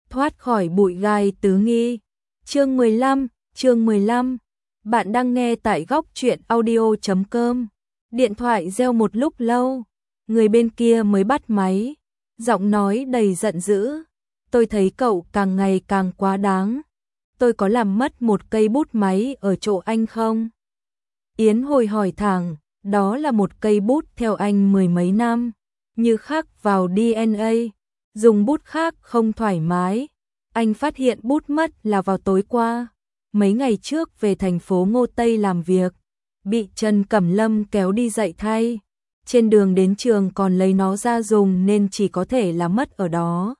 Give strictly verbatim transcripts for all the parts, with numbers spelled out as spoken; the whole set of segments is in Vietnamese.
thoát khỏi bụi gai tứ nghi. Chương mười lăm, chương mười lăm. Bạn đang nghe tại góc truyện audio chấm com. Điện thoại reo một lúc lâu, người bên kia mới bắt máy, giọng nói đầy giận dữ. Tôi thấy cậu càng ngày càng quá đáng. Tôi có làm mất một cây bút máy ở chỗ anh không? Yến Hồi hỏi thẳng, đó là một cây bút theo anh mười mấy năm, như khắc vào đê en a, dùng bút khác không thoải mái. Anh phát hiện bút mất là vào tối qua, mấy ngày trước về thành phố Ngô Tây làm việc, bị Trần Cẩm Lâm kéo đi dạy thay. Trên đường đến trường còn lấy nó ra dùng nên chỉ có thể là mất ở đó.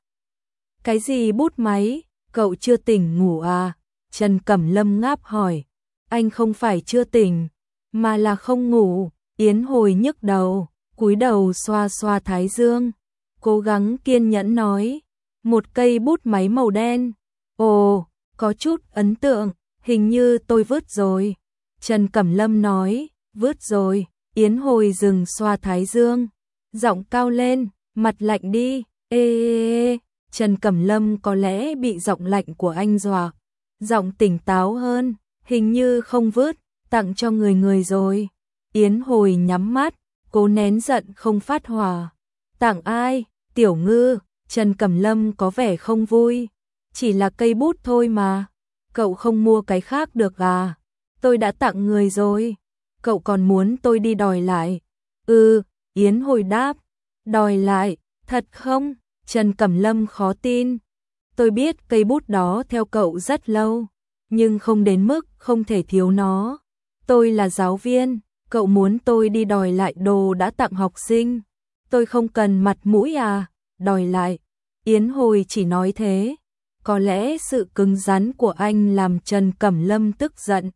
Cái gì bút máy, cậu chưa tỉnh ngủ à? Trần Cẩm Lâm ngáp hỏi. Anh không phải chưa tỉnh, mà là không ngủ. Yến Hồi nhức đầu, cúi đầu xoa xoa thái dương, cố gắng kiên nhẫn nói. Một cây bút máy màu đen. Ồ, có chút ấn tượng, hình như tôi vứt rồi. Trần Cẩm Lâm nói, vứt rồi. Yến Hồi dừng xoa thái dương, giọng cao lên, mặt lạnh đi. Ê, ê, ê. Trần Cẩm Lâm có lẽ bị giọng lạnh của anh dọa, giọng tỉnh táo hơn, hình như không vứt, tặng cho người người rồi. Yến Hồi nhắm mắt, cố nén giận không phát hỏa. Tặng ai? Tiểu Ngư. Trần Cẩm Lâm có vẻ không vui. Chỉ là cây bút thôi mà, cậu không mua cái khác được à? Tôi đã tặng người rồi, cậu còn muốn tôi đi đòi lại? Ừ, Yến Hồi đáp. Đòi lại, thật không? Trần Cẩm Lâm khó tin. Tôi biết cây bút đó theo cậu rất lâu, nhưng không đến mức không thể thiếu nó. Tôi là giáo viên, cậu muốn tôi đi đòi lại đồ đã tặng học sinh. Tôi không cần mặt mũi à? Đòi lại. Yến Hồi chỉ nói thế. Có lẽ sự cứng rắn của anh làm Trần Cẩm Lâm tức giận.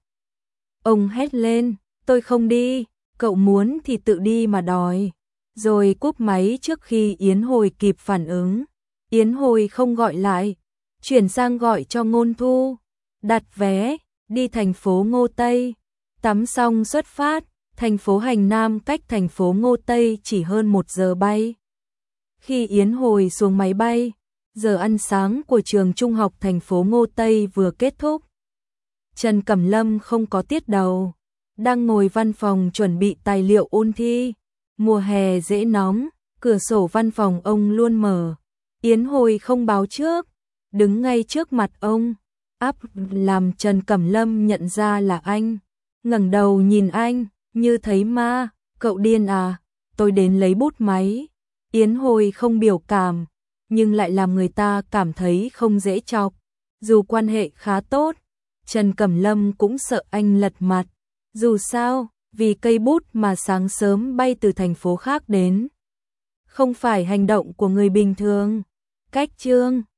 Ông hét lên, tôi không đi, cậu muốn thì tự đi mà đòi. Rồi cúp máy trước khi Yến Hồi kịp phản ứng. Yến Hồi không gọi lại, chuyển sang gọi cho Ngôn Thu. Đặt vé, đi thành phố Ngô Tây. Tắm xong xuất phát, thành phố Hành Nam cách thành phố Ngô Tây chỉ hơn một giờ bay. Khi Yến Hồi xuống máy bay, giờ ăn sáng của trường trung học thành phố Ngô Tây vừa kết thúc. Trần Cẩm Lâm không có tiết đầu, đang ngồi văn phòng chuẩn bị tài liệu ôn thi. Mùa hè dễ nóng, cửa sổ văn phòng ông luôn mở. Yến Hồi không báo trước, đứng ngay trước mặt ông, áp làm Trần Cẩm Lâm nhận ra là anh. Ngẩng đầu nhìn anh, như thấy ma. Cậu điên à? Tôi đến lấy bút máy. Yến Hồi không biểu cảm, nhưng lại làm người ta cảm thấy không dễ chọc. Dù quan hệ khá tốt, Trần Cẩm Lâm cũng sợ anh lật mặt. Dù sao, vì cây bút mà sáng sớm bay từ thành phố khác đến, không phải hành động của người bình thường. Cách chương